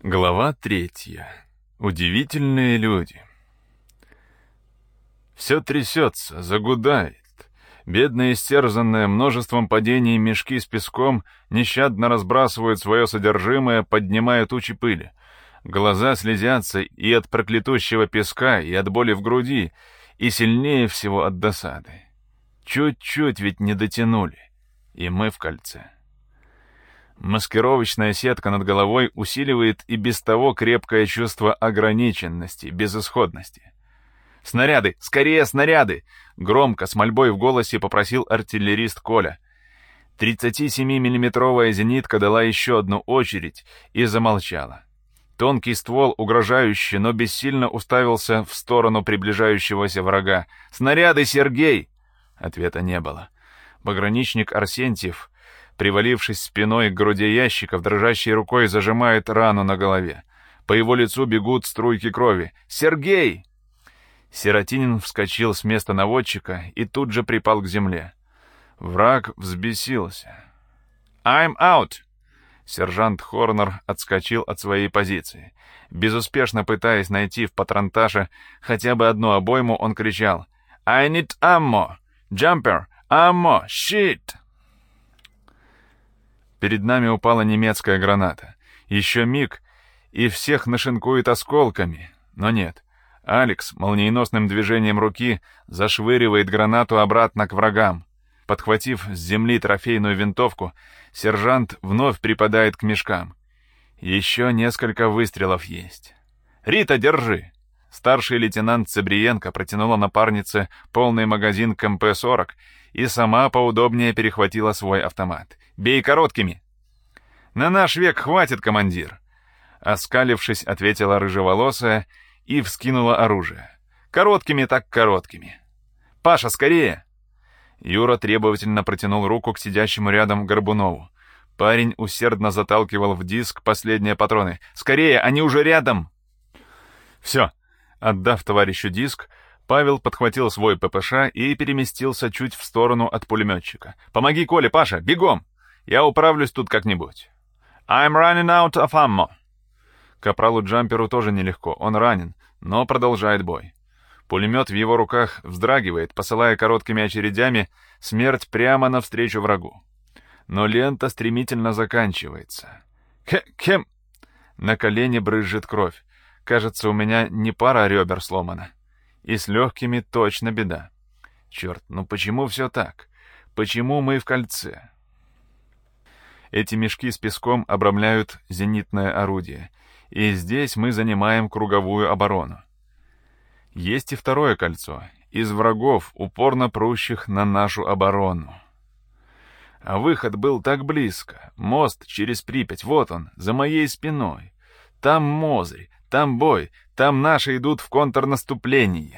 Глава 3. Удивительные люди. Все трясется, загудает. Бедные, истерзанные множеством падений мешки с песком нещадно разбрасывают свое содержимое, поднимая тучи пыли. Глаза слезятся и от проклятущего песка, и от боли в груди, и сильнее всего от досады. Чуть-чуть ведь не дотянули, и мы в кольце. Маскировочная сетка над головой усиливает и без того крепкое чувство ограниченности, безысходности. «Снаряды! Скорее снаряды!» — громко, с мольбой в голосе попросил артиллерист Коля. 37-миллиметровая зенитка дала еще одну очередь и замолчала. Тонкий ствол угрожающе, но бессильно уставился в сторону приближающегося врага. «Снаряды, Сергей!» Ответа не было. Пограничник Арсентьев, привалившись спиной к груди ящиков, дрожащей рукой зажимает рану на голове. По его лицу бегут струйки крови. «Сергей!» Сиротинин вскочил с места наводчика и тут же припал к земле. Враг взбесился. «I'm out!» Сержант Хорнер отскочил от своей позиции. Безуспешно пытаясь найти в патронташе хотя бы одну обойму, он кричал: «I need ammo! Jumper! Ammo! Shit!» Перед нами упала немецкая граната. Еще миг, и всех нашинкует осколками. Но нет. Алекс молниеносным движением руки зашвыривает гранату обратно к врагам. Подхватив с земли трофейную винтовку, сержант вновь припадает к мешкам. Еще несколько выстрелов есть. «Рита, держи!» Старший лейтенант Цыбриенко протянула напарнице полный магазин к МП-40 и сама поудобнее перехватила свой автомат. «Бей короткими!» «На наш век хватит, командир!» Оскалившись, ответила рыжеволосая и вскинула оружие. «Короткими так короткими!» «Паша, скорее!» Юра требовательно протянул руку к сидящему рядом Горбунову. Парень усердно заталкивал в диск последние патроны. «Скорее, они уже рядом!» «Все!» Отдав товарищу диск, Павел подхватил свой ППШ и переместился чуть в сторону от пулеметчика. «Помоги Коле, Паша, бегом! Я управлюсь тут как-нибудь». «I'm running out of ammo». Капралу Джамперу тоже нелегко, он ранен, но продолжает бой. Пулемет в его руках вздрагивает, посылая короткими очередями смерть прямо навстречу врагу. Но лента стремительно заканчивается. «Кем?» На колени брызжет кровь. Кажется, у меня не пара ребер сломана. И с легкими точно беда. Черт, ну почему все так? Почему мы в кольце? Эти мешки с песком обрамляют зенитное орудие, и здесь мы занимаем круговую оборону. Есть и второе кольцо, из врагов, упорно прущих на нашу оборону. А выход был так близко. Мост через Припять, вот он, за моей спиной. Там Мозырь, там бой, там наши идут в контрнаступление.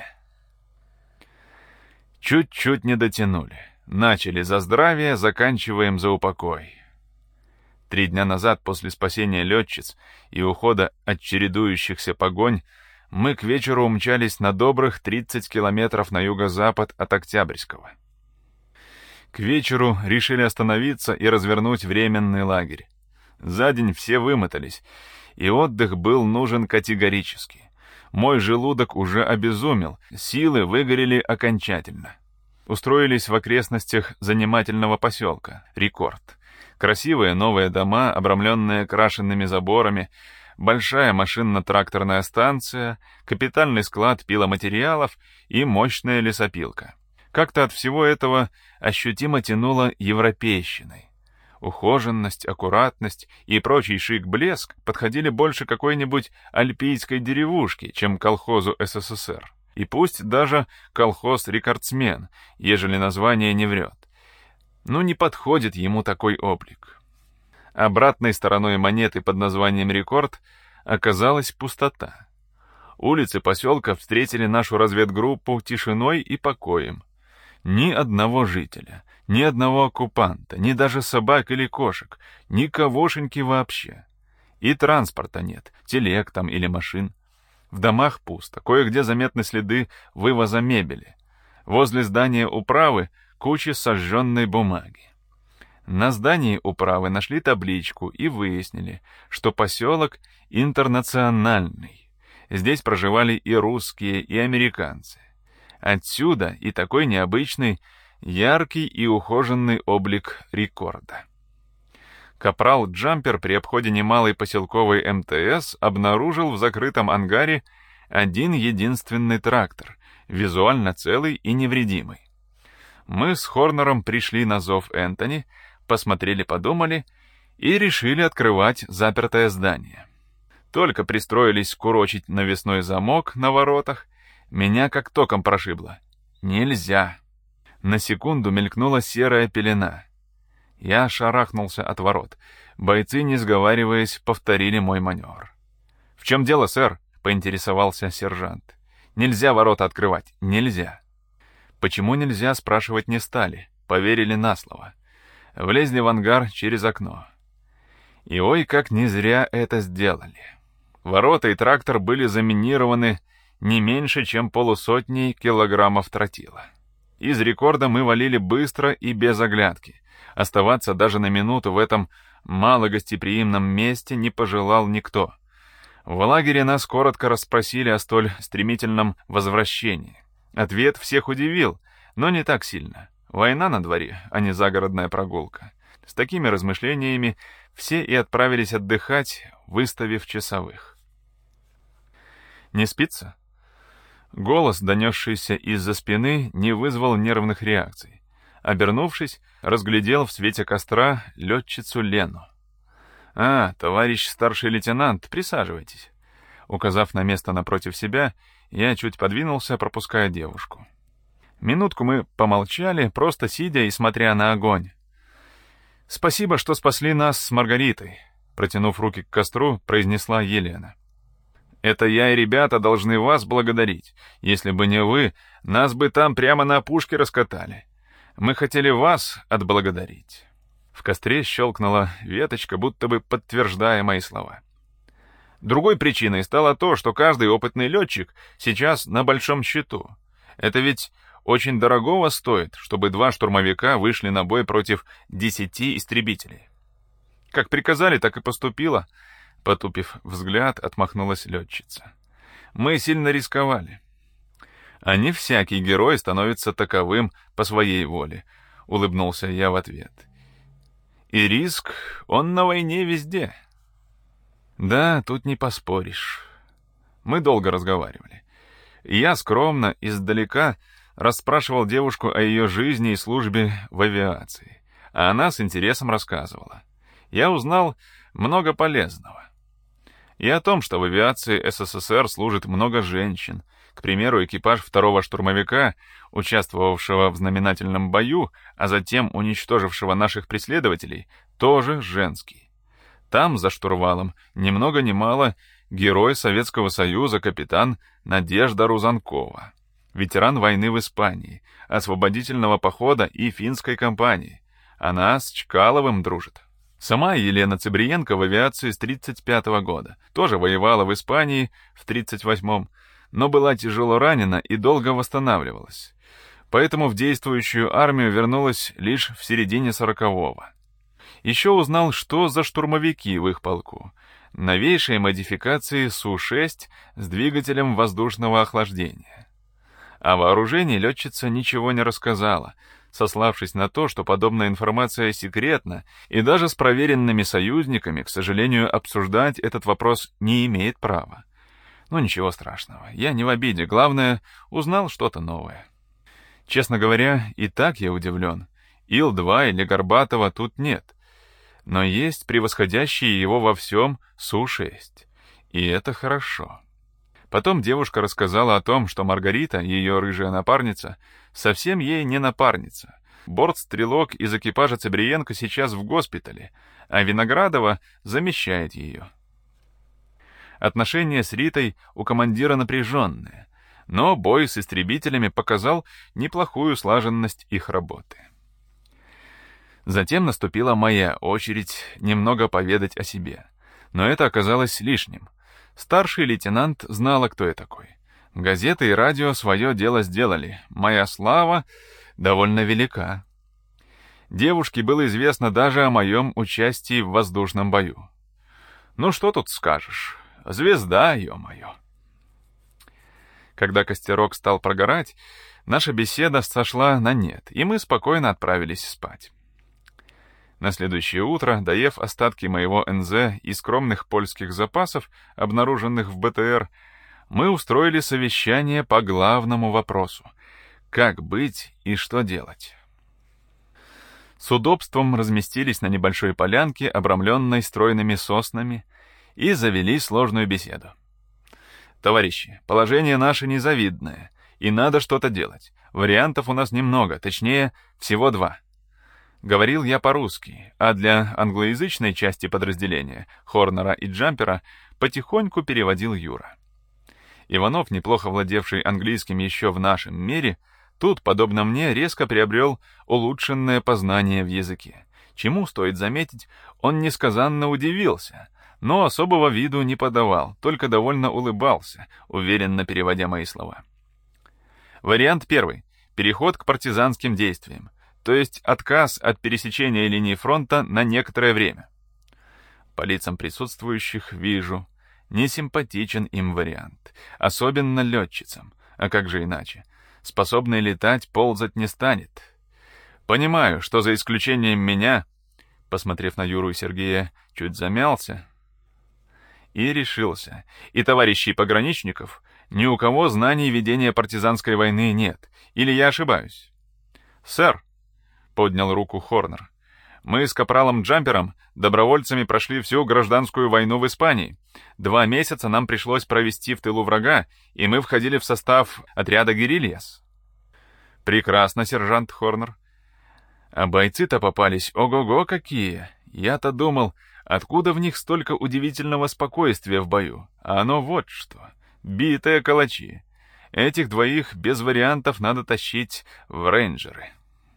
Чуть-чуть не дотянули. Начали за здравие, заканчиваем за упокой. 3 дня назад, после спасения летчиц и ухода от чередующихся погонь, мы к вечеру умчались на добрых 30 километров на юго-запад от Октябрьского. К вечеру решили остановиться и развернуть временный лагерь. За день все вымотались, и отдых был нужен категорически. Мой желудок уже обезумел, силы выгорели окончательно. Устроились в окрестностях занимательного поселка «Рекорд». Красивые новые дома, обрамленные крашенными заборами, большая машинно-тракторная станция, капитальный склад пиломатериалов и мощная лесопилка. Как-то от всего этого ощутимо тянуло европейщиной. Ухоженность, аккуратность и прочий шик-блеск подходили больше какой-нибудь альпийской деревушке, чем колхозу СССР. И пусть даже колхоз «Рекордсмен», ежели название не врет. Ну, не подходит ему такой облик. Обратной стороной монеты под названием «Рекорд» оказалась пустота. Улицы поселка встретили нашу разведгруппу тишиной и покоем. Ни одного жителя, ни одного оккупанта, ни даже собак или кошек, никогошеньки вообще. И транспорта нет, телег там или машин. В домах пусто, кое-где заметны следы вывоза мебели. Возле здания управы кучи сожженной бумаги. На здании управы нашли табличку и выяснили, что поселок интернациональный. Здесь проживали и русские, и американцы. Отсюда и такой необычный, яркий и ухоженный облик рекорда. Капрал Джампер при обходе немалой поселковой МТС обнаружил в закрытом ангаре один единственный трактор, визуально целый и невредимый. Мы с Хорнером пришли на зов Энтони, посмотрели, подумали и решили открывать запертое здание. Только пристроились курочить навесной замок на воротах, меня как током прошибло. Нельзя. На секунду мелькнула серая пелена. Я шарахнулся от ворот. Бойцы, не сговариваясь, повторили мой маневр. «В чем дело, сэр?» — поинтересовался сержант. «Нельзя ворота открывать. Нельзя». Почему нельзя, спрашивать не стали. Поверили на слово. Влезли в ангар через окно. И ой, как не зря это сделали. Ворота и трактор были заминированы не меньше, чем 150 килограммов тротила. Из рекорда мы валили быстро и без оглядки. Оставаться даже на минуту в этом малогостеприимном месте не пожелал никто. В лагере нас коротко расспросили о столь стремительном возвращении. Ответ всех удивил, но не так сильно. Война на дворе, а не загородная прогулка. С такими размышлениями все и отправились отдыхать, выставив часовых. «Не спится?» Голос, донесшийся из-за спины, не вызвал нервных реакций. Обернувшись, разглядел в свете костра летчицу Лену. «А, товарищ старший лейтенант, присаживайтесь». Указав на место напротив себя, я чуть подвинулся, пропуская девушку. Минутку мы помолчали, просто сидя и смотря на огонь. «Спасибо, что спасли нас с Маргаритой», — протянув руки к костру, произнесла Елена. «Это я и ребята должны вас благодарить. Если бы не вы, нас бы там прямо на опушке раскатали. Мы хотели вас отблагодарить». В костре щелкнула веточка, будто бы подтверждая мои слова. Другой причиной стало то, что каждый опытный летчик сейчас на большом счету. Это ведь очень дорогого стоит, чтобы 2 штурмовика вышли на бой против 10 истребителей. Как приказали, так и поступило. Потупив взгляд, отмахнулась летчица. Мы сильно рисковали. А не всякий герой становится таковым по своей воле, улыбнулся я в ответ. И риск, он на войне везде. Да, тут не поспоришь. Мы долго разговаривали. Я скромно, издалека, расспрашивал девушку о ее жизни и службе в авиации, а она с интересом рассказывала. Я узнал много полезного. И о том, что в авиации СССР служит много женщин. К примеру, экипаж 2-го штурмовика, участвовавшего в знаменательном бою, а затем уничтожившего наших преследователей, тоже женский. Там, за штурвалом, ни много ни мало, герой Советского Союза, капитан Надежда Рузанкова, ветеран войны в Испании, освободительного похода и финской кампании. Она с Чкаловым дружит. Сама Елена Цыбриенко в авиации с 1935 года. Тоже воевала в Испании в 1938-м, но была тяжело ранена и долго восстанавливалась. Поэтому в действующую армию вернулась лишь в середине 40-го. Еще узнал, что за штурмовики в их полку. Новейшие модификации Су-6 с двигателем воздушного охлаждения. О вооружении летчица ничего не рассказала, сославшись на то, что подобная информация секретна, и даже с проверенными союзниками, к сожалению, обсуждать этот вопрос не имеет права. Ну ничего страшного, я не в обиде, главное, узнал что-то новое. Честно говоря, и так я удивлен. Ил-2 или Горбатова тут нет, но есть превосходящие его во всем Су-6, и это хорошо. Потом девушка рассказала о том, что Маргарита, ее рыжая напарница, совсем ей не напарница. Бортстрелок из экипажа Цыбриенко сейчас в госпитале, а Виноградова замещает ее. Отношения с Ритой у командира напряженные, но бой с истребителями показал неплохую слаженность их работы. Затем наступила моя очередь немного поведать о себе, но это оказалось лишним. Старший лейтенант знала, кто я такой. Газеты и радио свое дело сделали. Моя слава довольно велика. Девушке было известно даже о моем участии в воздушном бою. Ну что тут скажешь? Звезда, ё-моё. Когда костерок стал прогорать, наша беседа сошла на нет, и мы спокойно отправились спать. На следующее утро, доев остатки моего НЗ и скромных польских запасов, обнаруженных в БТР, мы устроили совещание по главному вопросу — как быть и что делать. С удобством разместились на небольшой полянке, обрамленной стройными соснами, и завели сложную беседу. «Товарищи, положение наше незавидное, и надо что-то делать. Вариантов у нас немного, точнее, всего 2. Говорил я по-русски, а для англоязычной части подразделения, Хорнера и Джампера, потихоньку переводил Юра. Иванов, неплохо владевший английским еще в нашем мире, тут, подобно мне, резко приобрел улучшенное познание в языке. Чему, стоит заметить, он несказанно удивился, но особого виду не подавал, только довольно улыбался, уверенно переводя мои слова. Вариант 1. Переход к партизанским действиям, то есть отказ от пересечения линии фронта на некоторое время. По лицам присутствующих вижу, несимпатичен им вариант, особенно летчицам, а как же иначе? Способный летать, ползать не станет. Понимаю, что за исключением меня, посмотрев на Юру и Сергея, чуть замялся и решился. И товарищей пограничников, ни у кого знаний ведения партизанской войны нет, или я ошибаюсь? «Сэр», — поднял руку Хорнер, — «мы с капралом Джампером добровольцами прошли всю гражданскую войну в Испании. 2 месяца нам пришлось провести в тылу врага, и мы входили в состав отряда «Герильяс». «Прекрасно, сержант Хорнер. А бойцы-то попались ого-го какие. Я-то думал, откуда в них столько удивительного спокойствия в бою. А оно вот что. Битые калачи. Этих 2 без вариантов надо тащить в рейнджеры.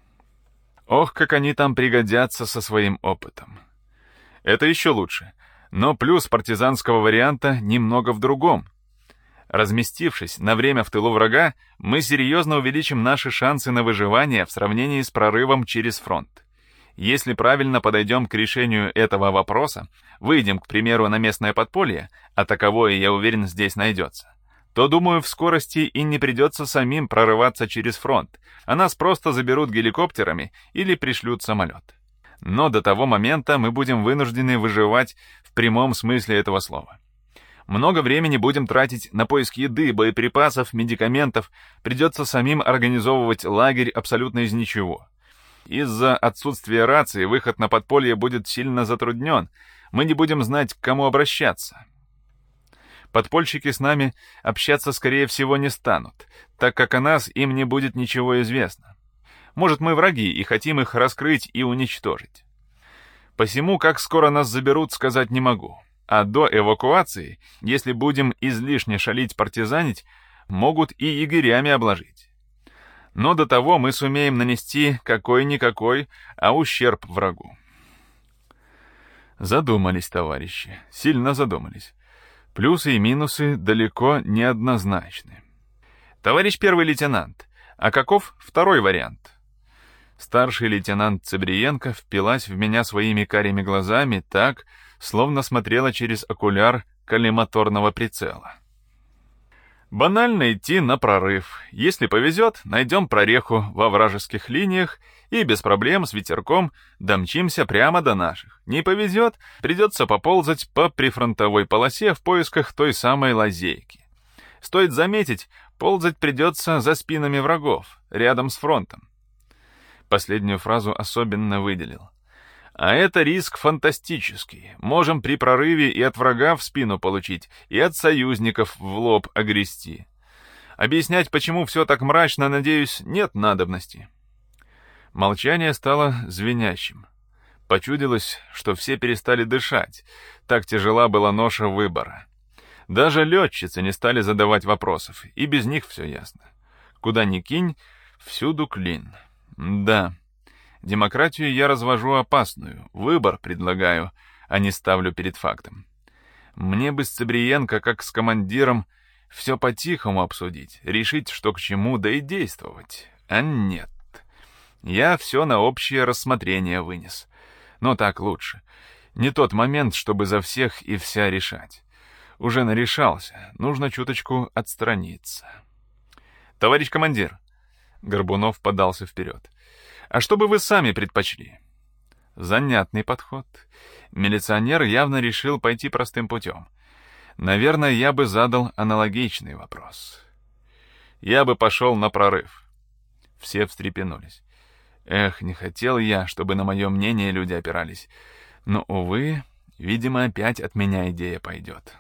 Ох, как они там пригодятся со своим опытом. Это еще лучше. Но плюс партизанского варианта немного в другом. Разместившись на время в тылу врага, мы серьезно увеличим наши шансы на выживание в сравнении с прорывом через фронт. Если правильно подойдем к решению этого вопроса, выйдем, к примеру, на местное подполье, а таковое, я уверен, здесь найдется, то, думаю, в скорости и не придется самим прорываться через фронт, а нас просто заберут геликоптерами или пришлют самолет. Но до того момента мы будем вынуждены выживать в прямом смысле этого слова. Много времени будем тратить на поиск еды, боеприпасов, медикаментов, придется самим организовывать лагерь абсолютно из ничего. Из-за отсутствия рации выход на подполье будет сильно затруднен, мы не будем знать, к кому обращаться. Подпольщики с нами общаться, скорее всего, не станут, так как о нас им не будет ничего известно. Может, мы враги и хотим их раскрыть и уничтожить. Посему, как скоро нас заберут, сказать не могу. А до эвакуации, если будем излишне шалить-партизанить, могут и егерями обложить. Но до того мы сумеем нанести какой-никакой, а ущерб врагу. Задумались, товарищи, сильно задумались. Плюсы и минусы далеко не однозначны. Товарищ первый лейтенант, а каков второй вариант? Старший лейтенант Цыбриенко впилась в меня своими карими глазами так, словно смотрела через окуляр коллиматорного прицела. Банально идти на прорыв. Если повезет, найдем прореху во вражеских линиях и без проблем с ветерком домчимся прямо до наших. Не повезет, придется поползать по прифронтовой полосе в поисках той самой лазейки. Стоит заметить, ползать придется за спинами врагов, рядом с фронтом. Последнюю фразу особенно выделил. А это риск фантастический. Можем при прорыве и от врага в спину получить, и от союзников в лоб огрести. Объяснять, почему все так мрачно, надеюсь, нет надобности. Молчание стало звенящим. Почудилось, что все перестали дышать. Так тяжела была ноша выбора. Даже летчицы не стали задавать вопросов, и без них все ясно. Куда ни кинь, всюду клин. Да. Демократию я развожу опасную, выбор предлагаю, а не ставлю перед фактом. Мне бы с Цыбриенко, как с командиром, все по-тихому обсудить, решить, что к чему, да и действовать. А нет. Я все на общее рассмотрение вынес. Но так лучше. Не тот момент, чтобы за всех и вся решать. Уже нарешался, нужно чуточку отстраниться. «Товарищ командир!» Горбунов подался вперед. «А что бы вы сами предпочли?» Занятный подход. Милиционер явно решил пойти простым путем. Наверное, я бы задал аналогичный вопрос. Я бы пошел на прорыв. Все встрепенулись. Эх, не хотел я, чтобы на мое мнение люди опирались. Но, увы, видимо, опять от меня идея пойдет.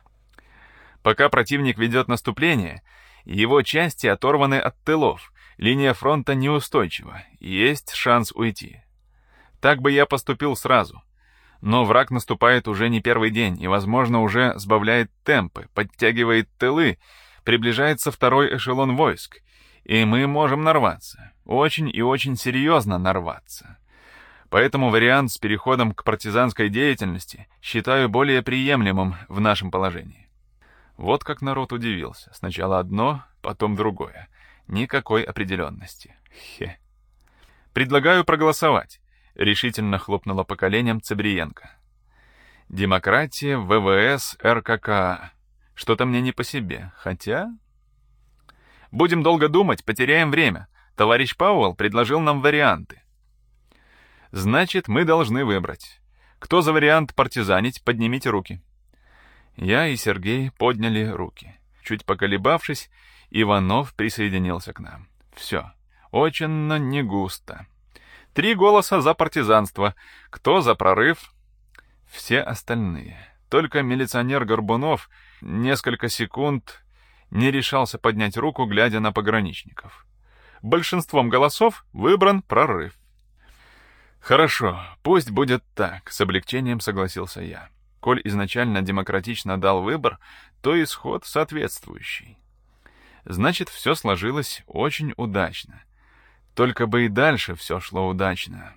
Пока противник ведет наступление, его части оторваны от тылов, линия фронта неустойчива, есть шанс уйти. Так бы я поступил сразу. Но враг наступает уже не первый день и, возможно, уже сбавляет темпы, подтягивает тылы, приближается второй эшелон войск, и мы можем нарваться, очень и очень серьезно нарваться. Поэтому вариант с переходом к партизанской деятельности считаю более приемлемым в нашем положении. Вот как народ удивился. Сначала одно, потом другое. Никакой определенности. Хе. «Предлагаю проголосовать», — решительно хлопнула по коленям Цыбриенко. «Демократия, ВВС, РККА. Что-то мне не по себе, хотя...» «Будем долго думать, потеряем время. Товарищ Пауэлл предложил нам варианты». «Значит, мы должны выбрать. Кто за вариант партизанить, поднимите руки». Я и Сергей подняли руки. Чуть поколебавшись, Иванов присоединился к нам. Все. Очень, но не густо. 3 голоса за партизанство. Кто за прорыв? Все остальные. Только милиционер Горбунов несколько секунд не решался поднять руку, глядя на пограничников. Большинством голосов выбран прорыв. «Хорошо, пусть будет так», — с облегчением согласился я. Коль изначально демократично дал выбор, то исход соответствующий. Значит, все сложилось очень удачно. Только бы и дальше все шло удачно.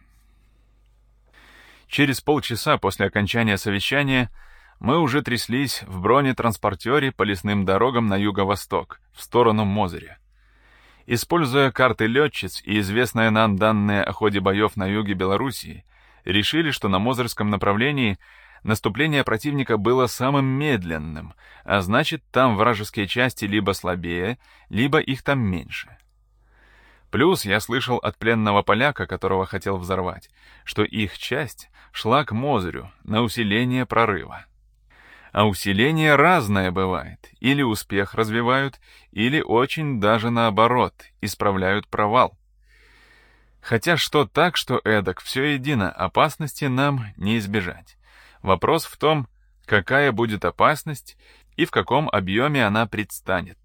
Через полчаса после окончания совещания мы уже тряслись в бронетранспортере по лесным дорогам на юго-восток, в сторону Мозыря. Используя карты летчиц и известные нам данные о ходе боев на юге Белоруссии, решили, что на Мозырском направлении наступление противника было самым медленным, а значит, там вражеские части либо слабее, либо их там меньше. Плюс я слышал от пленного поляка, которого хотел взорвать, что их часть шла к Мозырю на усиление прорыва. А усиление разное бывает. Или успех развивают, или очень даже наоборот, исправляют провал. Хотя что так, что эдак, все едино, опасности нам не избежать. Вопрос в том, какая будет опасность и в каком объеме она предстанет.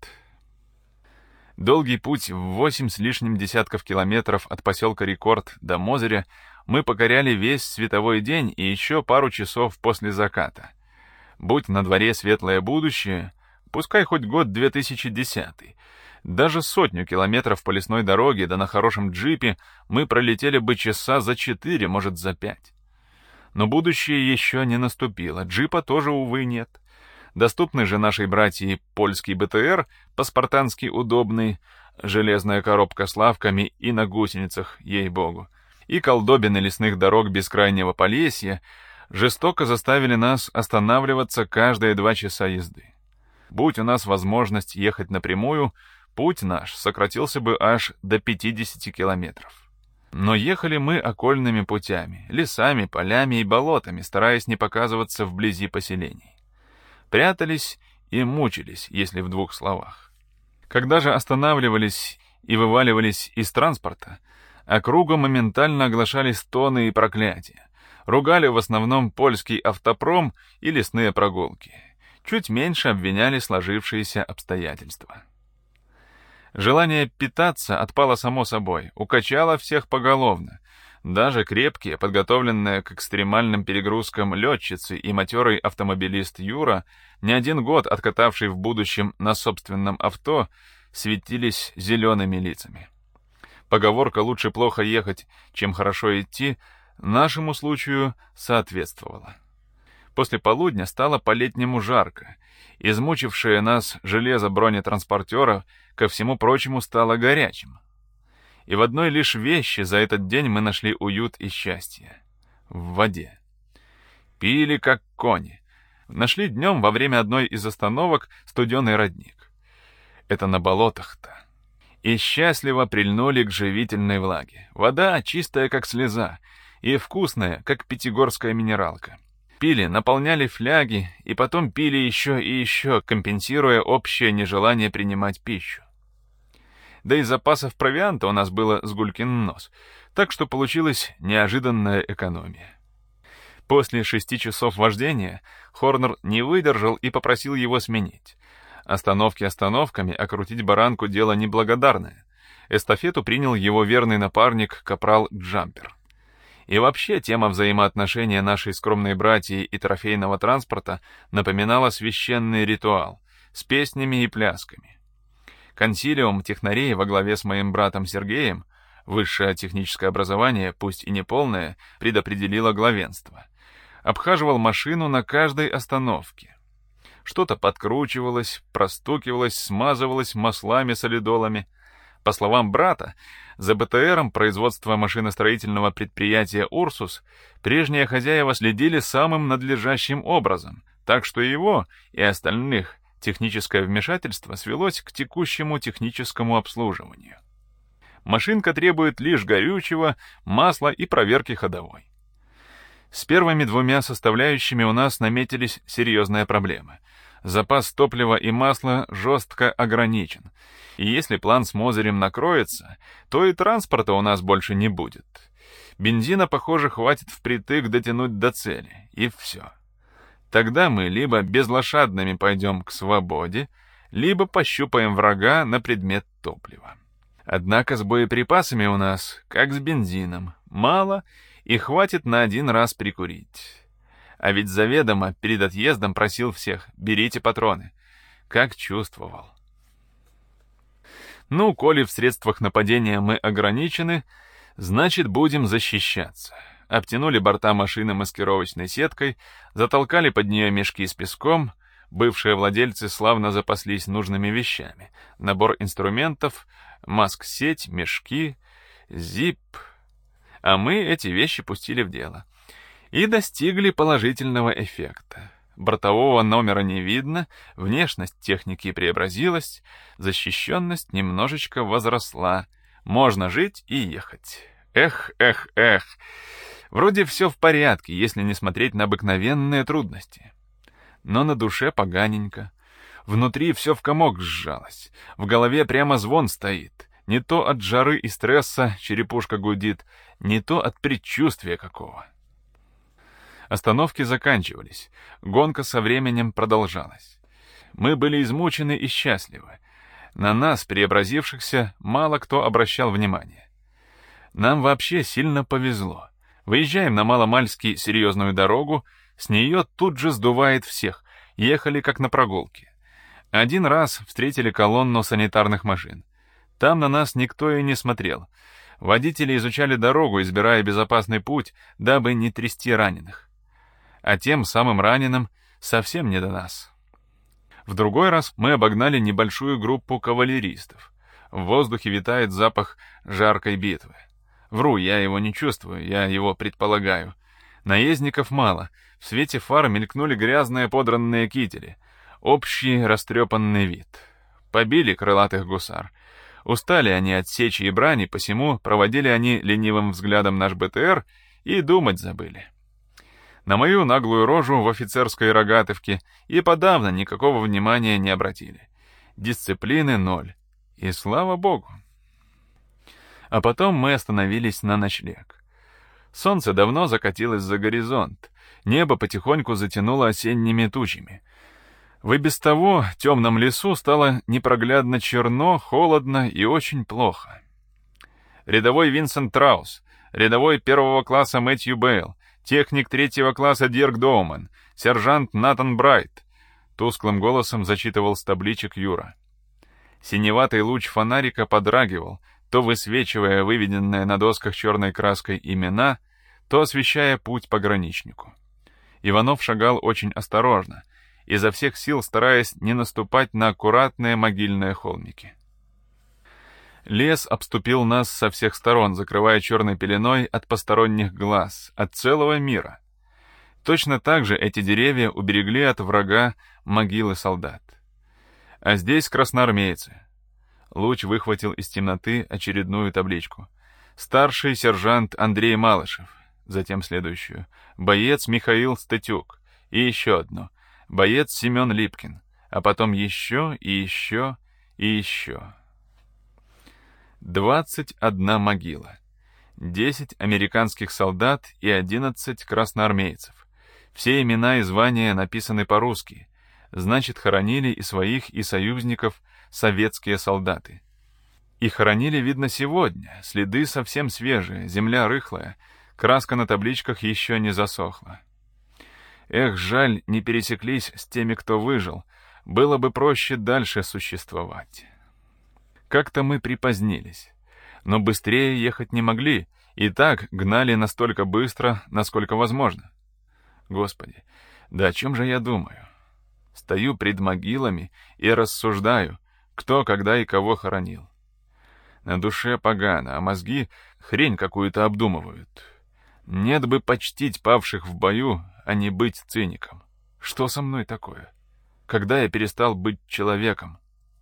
Долгий путь в 8 с лишним десятков километров от поселка Рекорд до Мозыря мы покоряли весь световой день и еще пару часов после заката. Будь на дворе светлое будущее, пускай хоть год 2010, даже 100 километров по лесной дороге, да на хорошем джипе, мы пролетели бы часа за 4, может, за 5. Но будущее еще не наступило, джипа тоже, увы, нет. Доступный же нашей братьи польский БТР, по-спартански удобный, железная коробка с лавками и на гусеницах, ей-богу, и колдобины лесных дорог бескрайнего Полесья жестоко заставили нас останавливаться каждые 2 часа езды. Будь у нас возможность ехать напрямую, путь наш сократился бы аж до 50 километров. Но ехали мы окольными путями, лесами, полями и болотами, стараясь не показываться вблизи поселений. Прятались и мучились, если в 2 словах. Когда же останавливались и вываливались из транспорта, округу моментально оглашали стоны и проклятия. Ругали в основном польский автопром и лесные прогулки. Чуть меньше обвиняли сложившиеся обстоятельства. Желание питаться отпало само собой, укачало всех поголовно. Даже крепкие, подготовленные к экстремальным перегрузкам летчицы и матерый автомобилист Юра, не 1 год откатавший в будущем на собственном авто, светились зелеными лицами. Поговорка «лучше плохо ехать, чем хорошо идти» нашему случаю соответствовала. После полудня стало по-летнему жарко. Измучившее нас железо бронетранспортера ко всему прочему стало горячим. И в одной лишь вещи за этот день мы нашли уют и счастье — в воде. Пили, как кони. Нашли днем во время одной из остановок студеный родник. Это на болотах-то. И счастливо прильнули к живительной влаге. Вода чистая, как слеза, и вкусная, как пятигорская минералка. Пили, наполняли фляги, и потом пили еще и еще, компенсируя общее нежелание принимать пищу. Да и запасов провианта у нас было с гулькин нос, так что получилась неожиданная экономия. После 6 часов вождения Хорнер не выдержал и попросил его сменить. Остановки остановками, а крутить баранку — дело неблагодарное. Эстафету принял его верный напарник капрал Джампер. И вообще тема взаимоотношения нашей скромной братьи и трофейного транспорта напоминала священный ритуал с песнями и плясками. Консилиум технарей во главе с моим братом Сергеем, высшее техническое образование, пусть и неполное, предопределило главенство. Обхаживал машину на каждой остановке. Что-то подкручивалось, простукивалось, смазывалось маслами-солидолами. По словам брата, за БТРом производства машиностроительного предприятия «Урсус» прежние хозяева следили самым надлежащим образом, так что его и остальных техническое вмешательство свелось к текущему техническому обслуживанию. Машинка требует лишь горючего, масла и проверки ходовой. С первыми 2 составляющими у нас наметились серьезные проблемы. Запас топлива и масла жестко ограничен. И если план с Мозырем накроется, то и транспорта у нас больше не будет. Бензина, похоже, хватит впритык дотянуть до цели, и все. Тогда мы либо безлошадными пойдем к свободе, либо пощупаем врага на предмет топлива. Однако с боеприпасами у нас, как с бензином, мало и хватит на 1 раз прикурить. А ведь заведомо перед отъездом просил всех: берите патроны. Как чувствовал. Ну, коли в средствах нападения мы ограничены, значит, будем защищаться. Обтянули борта машины маскировочной сеткой, затолкали под нее мешки с песком. Бывшие владельцы славно запаслись нужными вещами. Набор инструментов, маск-сеть, мешки, зип. А мы эти вещи пустили в дело. И достигли положительного эффекта. Бортового номера не видно, внешность техники преобразилась, защищенность немножечко возросла. Можно жить и ехать. Эх. Вроде все в порядке, если не смотреть на обыкновенные трудности. Но на душе поганенько. Внутри все в комок сжалось. В голове прямо звон стоит. Не то от жары и стресса черепушка гудит, не то от предчувствия какого. Остановки заканчивались. Гонка со временем продолжалась. Мы были измучены и счастливы. На нас, преобразившихся, мало кто обращал внимание. Нам вообще сильно повезло. Выезжаем на маломальски серьезную дорогу, с нее тут же сдувает всех. Ехали как на прогулке. 1 раз встретили колонну санитарных машин. Там на нас никто и не смотрел. Водители изучали дорогу, избирая безопасный путь, дабы не трясти раненых. А тем самым раненым совсем не до нас. В другой раз мы обогнали небольшую группу кавалеристов. В воздухе витает запах жаркой битвы. Вру, я его не чувствую, я его предполагаю. Наездников мало, в свете фар мелькнули грязные подранные кители. Общий растрепанный вид. Побили крылатых гусар. Устали они от сечи и брани, посему проводили они ленивым взглядом наш БТР и думать забыли. На мою наглую рожу в офицерской рогатывке и подавно никакого внимания не обратили. Дисциплины 0. И слава богу. А потом мы остановились на ночлег. Солнце давно закатилось за горизонт. Небо потихоньку затянуло осенними тучами. В и без того темном лесу стало непроглядно черно, холодно и очень плохо. Рядовой Винсент Траус, рядовой 1-го класса Мэтью Бейл, техник 3-го класса Дирк Доуман, сержант Натан Брайт, тусклым голосом зачитывал с табличек Юра. Синеватый луч фонарика подрагивал, то высвечивая выведенные на досках черной краской имена, то освещая путь пограничнику. Иванов шагал очень осторожно, изо всех сил стараясь не наступать на аккуратные могильные холмики. Лес обступил нас со всех сторон, закрывая черной пеленой от посторонних глаз, от целого мира. Точно так же эти деревья уберегли от врага могилы солдат. А здесь красноармейцы. Луч выхватил из темноты очередную табличку. Старший сержант Андрей Малышев. Затем следующую. Боец Михаил Статюк. И еще одну. Боец Семен Липкин. А потом еще и еще и еще. 21 могила. 10 американских солдат и 11 красноармейцев. Все имена и звания написаны по-русски. Значит, хоронили и своих, и союзников советские солдаты. И хоронили, видно, сегодня. Следы совсем свежие, земля рыхлая, краска на табличках еще не засохла. Эх, жаль, не пересеклись с теми, кто выжил. Было бы проще дальше существовать. Как-то мы припозднились. Но быстрее ехать не могли, и так гнали настолько быстро, насколько возможно. Господи, да о чем же я думаю? Стою пред могилами и рассуждаю, кто, когда и кого хоронил. На душе погано, а мозги хрень какую-то обдумывают. Нет бы почтить павших в бою, а не быть циником. Что со мной такое? Когда я перестал быть человеком?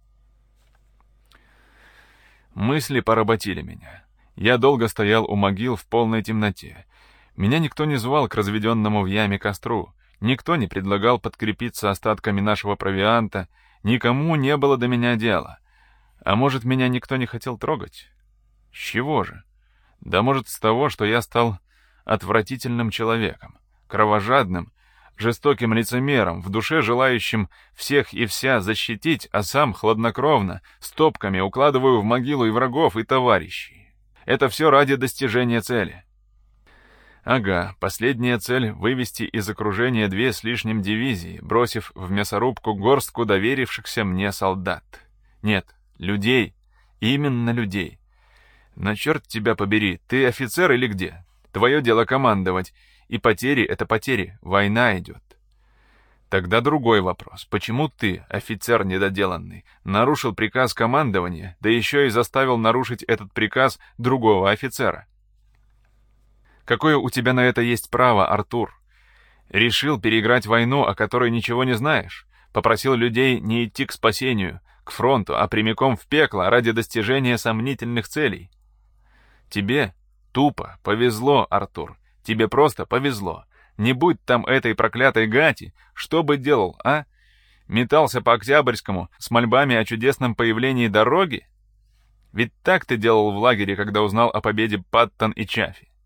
Мысли поработили меня. Я долго стоял у могил в полной темноте. Меня никто не звал к разведенному в яме костру. Никто не предлагал подкрепиться остатками нашего провианта. Никому не было до меня дела. А может, меня никто не хотел трогать? С чего же? Да может, с того, что я стал отвратительным человеком, кровожадным, жестоким лицемером, в душе желающим всех и вся защитить, а сам хладнокровно, стопками укладываю в могилу и врагов, и товарищей. Это все ради достижения цели. Ага, последняя цель — вывести из окружения 2 с лишним дивизии, бросив в мясорубку горстку доверившихся мне солдат. Нет, людей, именно людей. Но черт тебя побери, ты офицер или где? Твое дело командовать, и потери — это потери, война идет. Тогда другой вопрос. Почему ты, офицер недоделанный, нарушил приказ командования, да еще и заставил нарушить этот приказ другого офицера? Какое у тебя на это есть право, Артур? Решил переиграть войну, о которой ничего не знаешь? Попросил людей не идти к спасению, к фронту, а прямиком в пекло ради достижения сомнительных целей? Тебе тупо повезло, Артур. Тебе просто повезло. Не будь там этой проклятой гати, что бы делал, а? Метался по Октябрьскому с мольбами о чудесном появлении дороги? Ведь так ты делал в лагере, когда узнал о победе Паттон и Чаффи.